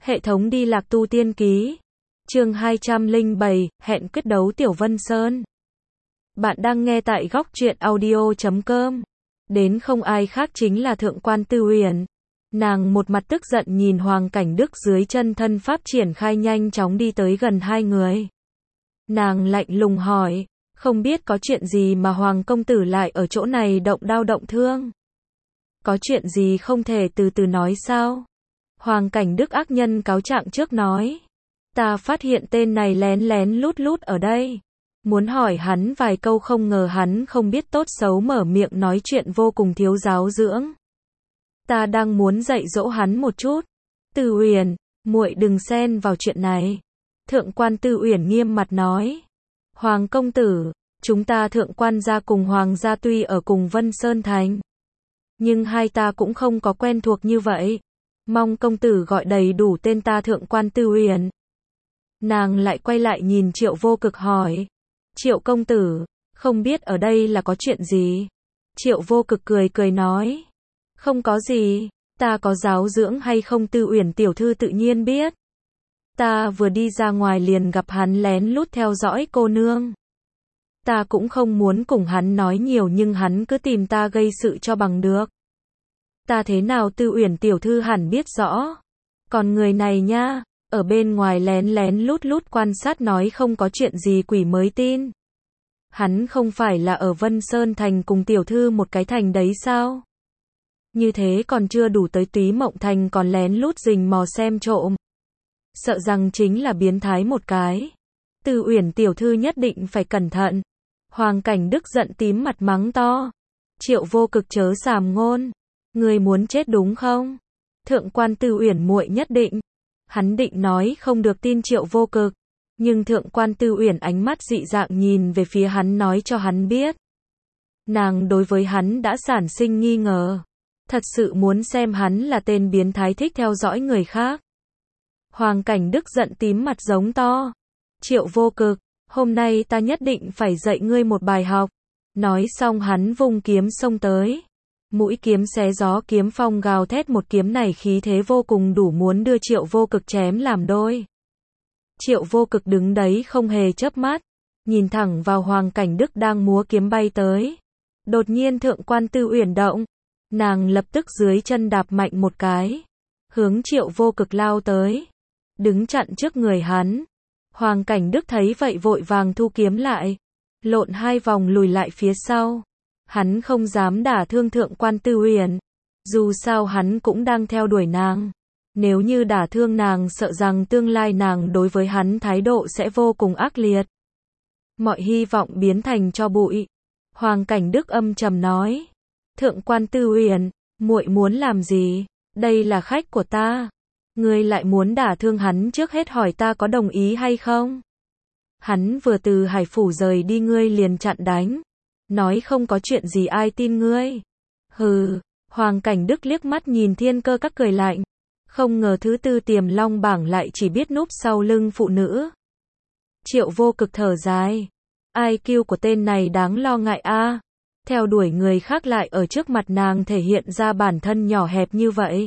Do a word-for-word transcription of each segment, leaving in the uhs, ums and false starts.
Hệ thống đi lạc tu tiên ký. Chương hai trăm lẻ bảy, hẹn quyết đấu Tiểu Vân Sơn. Bạn đang nghe tại góc truyện audio chấm com. Đến không ai khác chính là Thượng quan Tư Uyển. Nàng một mặt tức giận nhìn Hoàng Cảnh Đức dưới chân thân pháp triển khai nhanh chóng đi tới gần hai người. Nàng lạnh lùng hỏi, không biết có chuyện gì mà Hoàng công tử lại ở chỗ này động đao động thương? Có chuyện gì không thể từ từ nói sao? Hoàng Cảnh Đức ác nhân cáo trạng trước nói. Ta phát hiện tên này lén lén lút lút ở đây. Muốn hỏi hắn vài câu không ngờ hắn không biết tốt xấu mở miệng nói chuyện vô cùng thiếu giáo dưỡng. Ta đang muốn dạy dỗ hắn một chút. Tư Uyển, muội đừng xen vào chuyện này. Thượng quan Tư Uyển nghiêm mặt nói. Hoàng công tử, chúng ta thượng quan gia cùng Hoàng gia tuy ở cùng Vân Sơn Thành. Nhưng hai ta cũng không có quen thuộc như vậy. Mong công tử gọi đầy đủ tên ta Thượng quan Tư Uyển. Nàng lại quay lại nhìn Triệu Vô Cực hỏi. Triệu công tử, không biết ở đây là có chuyện gì? Triệu Vô Cực cười cười nói. Không có gì, ta có giáo dưỡng hay không Tư Uyển tiểu thư tự nhiên biết. Ta vừa đi ra ngoài liền gặp hắn lén lút theo dõi cô nương. Ta cũng không muốn cùng hắn nói nhiều nhưng hắn cứ tìm ta gây sự cho bằng được. Ta thế nào Tư Uyển tiểu thư hẳn biết rõ. Còn người này nha, ở bên ngoài lén lén lút lút quan sát nói không có chuyện gì quỷ mới tin. Hắn không phải là ở Vân Sơn Thành cùng tiểu thư một cái thành đấy sao? Như thế còn chưa đủ tới Túy Mộng Thành còn lén lút rình mò xem trộm. Sợ rằng chính là biến thái một cái. Tư Uyển tiểu thư nhất định phải cẩn thận. Hoàng Cảnh Đức giận tím mặt mắng to. Triệu Vô Cực chớ sàm ngôn. Người muốn chết đúng không? Thượng quan Tư Uyển muội nhất định. Hắn định nói không được tin Triệu Vô Cực. Nhưng Thượng quan Tư Uyển ánh mắt dị dạng nhìn về phía hắn nói cho hắn biết. Nàng đối với hắn đã sản sinh nghi ngờ. Thật sự muốn xem hắn là tên biến thái thích theo dõi người khác. Hoàng Cảnh Đức giận tím mặt giống to. Triệu Vô Cực, hôm nay ta nhất định phải dạy ngươi một bài học. Nói xong hắn vung kiếm xông tới. Mũi kiếm xé gió kiếm phong gào thét một kiếm này khí thế vô cùng đủ muốn đưa Triệu Vô Cực chém làm đôi. Triệu Vô Cực đứng đấy không hề chớp mắt. Nhìn thẳng vào Hoàng Cảnh Đức đang múa kiếm bay tới. Đột nhiên Thượng quan Tư Uyển động. Nàng lập tức dưới chân đạp mạnh một cái. Hướng Triệu Vô Cực lao tới. Đứng chặn trước người hắn. Hoàng Cảnh Đức thấy vậy vội vàng thu kiếm lại. Lộn hai vòng lùi lại phía sau. Hắn không dám đả thương Thượng quan Tư Uyển. Dù sao hắn cũng đang theo đuổi nàng. Nếu như đả thương nàng sợ rằng tương lai nàng đối với hắn thái độ sẽ vô cùng ác liệt. Mọi hy vọng biến thành tro bụi. Hoàng Cảnh Đức âm trầm nói. Thượng quan Tư Uyển, muội muốn làm gì? Đây là khách của ta. Ngươi lại muốn đả thương hắn trước hết hỏi ta có đồng ý hay không? Hắn vừa từ Hải Phủ rời đi ngươi liền chặn đánh. Nói không có chuyện gì ai tin ngươi. Hừ, Hoàng Cảnh Đức liếc mắt nhìn Thiên Cơ Các cười lạnh. Không ngờ thứ tư Tiềm Long bảng lại chỉ biết núp sau lưng phụ nữ. Triệu Vô Cực thở dài. i kiu của tên này đáng lo ngại a. À. Theo đuổi người khác lại ở trước mặt nàng thể hiện ra bản thân nhỏ hẹp như vậy.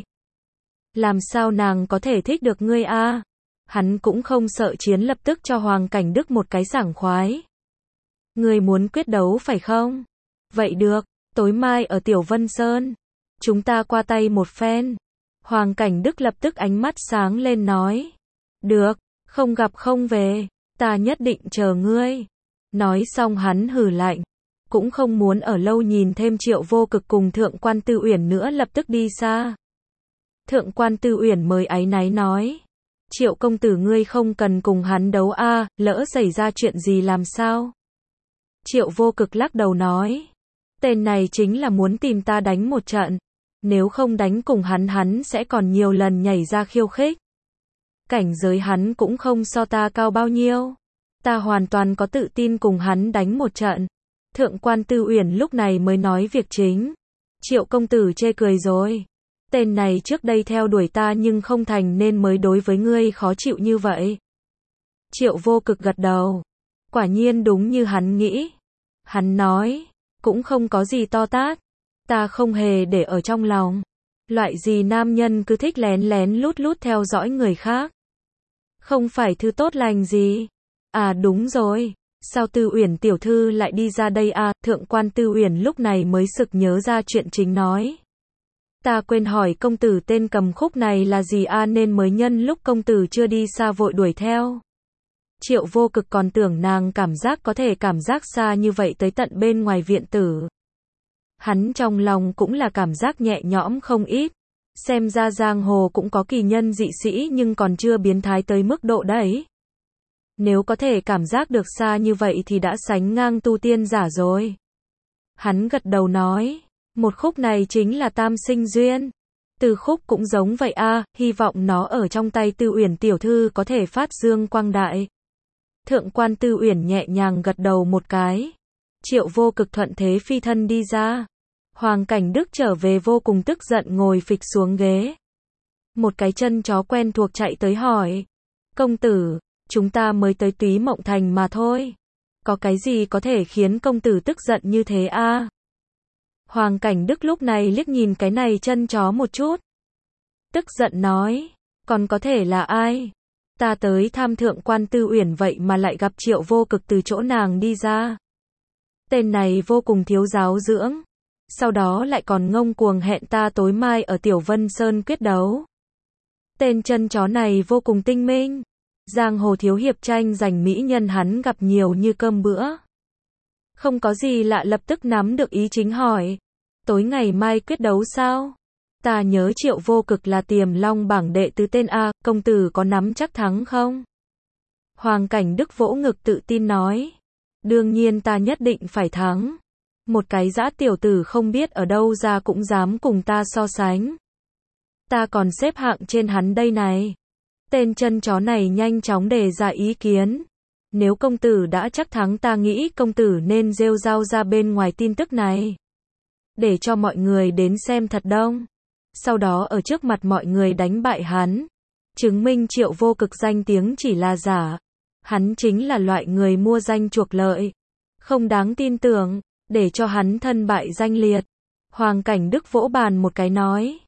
Làm sao nàng có thể thích được ngươi a? À? Hắn cũng không sợ chiến lập tức cho Hoàng Cảnh Đức một cái sảng khoái. Ngươi muốn quyết đấu phải không? Vậy được, tối mai ở Tiểu Vân Sơn. Chúng ta qua tay một phen. Hoàng Cảnh Đức lập tức ánh mắt sáng lên nói. Được, không gặp không về, ta nhất định chờ ngươi. Nói xong hắn hừ lạnh. Cũng không muốn ở lâu nhìn thêm Triệu Vô Cực cùng Thượng quan Tư Uyển nữa lập tức đi xa. Thượng quan Tư Uyển mới áy náy nói. Triệu công tử ngươi không cần cùng hắn đấu a, à, lỡ xảy ra chuyện gì làm sao? Triệu Vô Cực lắc đầu nói. Tên này chính là muốn tìm ta đánh một trận. Nếu không đánh cùng hắn hắn sẽ còn nhiều lần nhảy ra khiêu khích. Cảnh giới hắn cũng không so ta cao bao nhiêu. Ta hoàn toàn có tự tin cùng hắn đánh một trận. Thượng quan Tư Uyển lúc này mới nói việc chính. Triệu công tử chê cười rồi. Tên này trước đây theo đuổi ta nhưng không thành nên mới đối với ngươi khó chịu như vậy. Triệu Vô Cực gật đầu. Quả nhiên đúng như hắn nghĩ. Hắn nói, cũng không có gì to tát. Ta không hề để ở trong lòng. Loại gì nam nhân cứ thích lén lén lút lút theo dõi người khác? Không phải thứ tốt lành gì. À đúng rồi, sao Tư Uyển tiểu thư lại đi ra đây à? Thượng quan Tư Uyển lúc này mới sực nhớ ra chuyện chính nói. Ta quên hỏi công tử tên cầm khúc này là gì a, nên mới nhân lúc công tử chưa đi xa vội đuổi theo. Triệu Vô Cực còn tưởng nàng cảm giác có thể cảm giác xa như vậy tới tận bên ngoài viện tử. Hắn trong lòng cũng là cảm giác nhẹ nhõm không ít. Xem ra giang hồ cũng có kỳ nhân dị sĩ nhưng còn chưa biến thái tới mức độ đấy. Nếu có thể cảm giác được xa như vậy thì đã sánh ngang tu tiên giả rồi. Hắn gật đầu nói, một khúc này chính là tam sinh duyên. Từ khúc cũng giống vậy a, hy vọng nó ở trong tay Tư Uyển tiểu thư có thể phát dương quang đại. Thượng quan Tư Uyển nhẹ nhàng gật đầu một cái. Triệu Vô Cực thuận thế phi thân đi ra. Hoàng Cảnh Đức trở về vô cùng tức giận ngồi phịch xuống ghế. Một cái chân chó quen thuộc chạy tới hỏi. Công tử, chúng ta mới tới Túy Mộng Thành mà thôi. Có cái gì có thể khiến công tử tức giận như thế a? Hoàng Cảnh Đức lúc này liếc nhìn cái này chân chó một chút. Tức giận nói, còn có thể là ai? Ta tới tham thượng quan Tư Uyển vậy mà lại gặp Triệu Vô Cực từ chỗ nàng đi ra. Tên này vô cùng thiếu giáo dưỡng. Sau đó lại còn ngông cuồng hẹn ta tối mai ở Tiểu Vân Sơn quyết đấu. Tên chân chó này vô cùng tinh minh. Giang hồ thiếu hiệp tranh giành mỹ nhân hắn gặp nhiều như cơm bữa. Không có gì lạ, lập tức nắm được ý chính hỏi. Tối ngày mai quyết đấu sao? Ta nhớ Triệu Vô Cực là Tiềm Long bảng đệ tứ tên A, công tử có nắm chắc thắng không? Hoàng Cảnh Đức vỗ ngực tự tin nói. Đương nhiên ta nhất định phải thắng. Một cái dã tiểu tử không biết ở đâu ra cũng dám cùng ta so sánh. Ta còn xếp hạng trên hắn đây này. Tên chân chó này nhanh chóng đề ra ý kiến. Nếu công tử đã chắc thắng, ta nghĩ công tử nên rêu rao ra bên ngoài tin tức này. Để cho mọi người đến xem thật đông. Sau đó ở trước mặt mọi người đánh bại hắn. Chứng minh Triệu Vô Cực danh tiếng chỉ là giả. Hắn chính là loại người mua danh chuộc lợi. Không đáng tin tưởng. Để cho hắn thân bại danh liệt. Hoàng Cảnh Đức vỗ bàn một cái nói.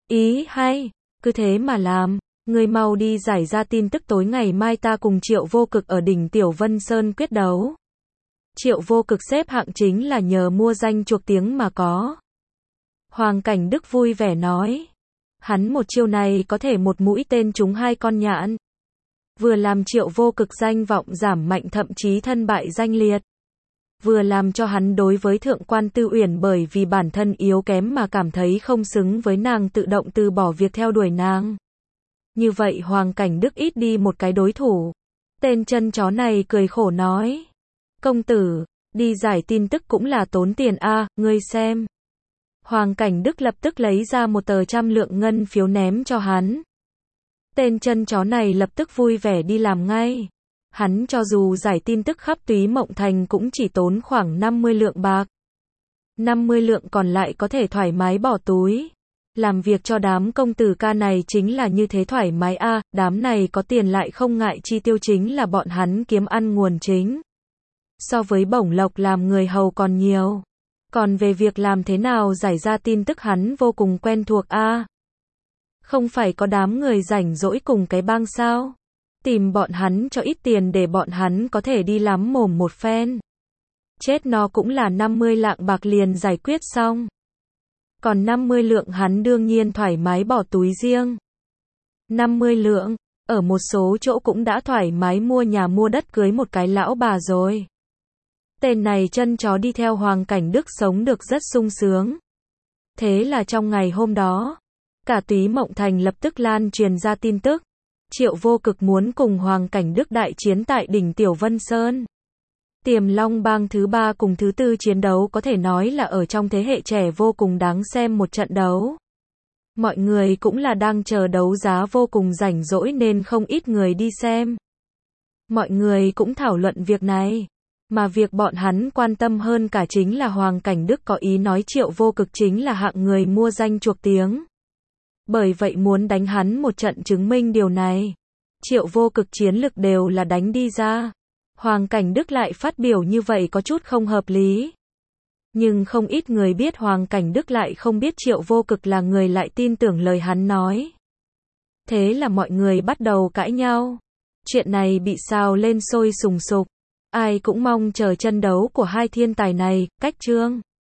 Ý hay, cứ thế mà làm. Người mau đi giải ra tin tức tối ngày mai ta cùng Triệu Vô Cực ở đỉnh Tiểu Vân Sơn quyết đấu. Triệu Vô Cực xếp hạng chính là nhờ mua danh chuộc tiếng mà có. Hoàng Cảnh Đức vui vẻ nói. Hắn một chiêu này có thể một mũi tên trúng hai con nhạn. Vừa làm Triệu Vô Cực danh vọng giảm mạnh, thậm chí thân bại danh liệt. Vừa làm cho hắn đối với thượng quan Tư Uyển bởi vì bản thân yếu kém mà cảm thấy không xứng với nàng, tự động từ bỏ việc theo đuổi nàng. Như vậy Hoàng Cảnh Đức ít đi một cái đối thủ. Tên chân chó này cười khổ nói. Công tử, đi giải tin tức cũng là tốn tiền a, ngươi xem. Hoàng Cảnh Đức lập tức lấy ra một tờ trăm lượng ngân phiếu ném cho hắn. Tên chân chó này lập tức vui vẻ đi làm ngay. Hắn cho dù giải tin tức khắp Túy Mộng Thành cũng chỉ tốn khoảng năm mươi lượng bạc. năm mươi lượng còn lại có thể thoải mái bỏ túi. Làm việc cho đám công tử ca này chính là như thế thoải mái a, à, đám này có tiền lại không ngại chi tiêu, chính là bọn hắn kiếm ăn nguồn chính. So với bổng lộc làm người hầu còn nhiều. Còn về việc làm thế nào giải ra tin tức hắn vô cùng quen thuộc a. À. Không phải có đám người rảnh rỗi cùng cái bang sao? Tìm bọn hắn cho ít tiền để bọn hắn có thể đi lắm mồm một phen. Chết nó cũng là năm mươi lạng bạc liền giải quyết xong. Còn năm mươi lượng hắn đương nhiên thoải mái bỏ túi riêng. năm mươi lượng, ở một số chỗ cũng đã thoải mái mua nhà mua đất cưới một cái lão bà rồi. Tên này chân chó đi theo Hoàng Cảnh Đức sống được rất sung sướng. Thế là trong ngày hôm đó, cả Túy Mộng Thành lập tức lan truyền ra tin tức. Triệu Vô Cực muốn cùng Hoàng Cảnh Đức đại chiến tại đỉnh Tiểu Vân Sơn. Tiềm Long bang thứ ba cùng thứ tư chiến đấu có thể nói là ở trong thế hệ trẻ vô cùng đáng xem một trận đấu. Mọi người cũng là đang chờ đấu giá vô cùng rảnh rỗi nên không ít người đi xem. Mọi người cũng thảo luận việc này. Mà việc bọn hắn quan tâm hơn cả chính là Hoàng Cảnh Đức có ý nói Triệu Vô Cực chính là hạng người mua danh chuộc tiếng. Bởi vậy muốn đánh hắn một trận chứng minh điều này. Triệu Vô Cực chiến lực đều là đánh đi ra. Hoàng Cảnh Đức lại phát biểu như vậy có chút không hợp lý. Nhưng không ít người biết Hoàng Cảnh Đức lại không biết Triệu Vô Cực là người lại tin tưởng lời hắn nói. Thế là mọi người bắt đầu cãi nhau. Chuyện này bị xào lên sôi sùng sục. Ai cũng mong chờ trận đấu của hai thiên tài này, cách Trương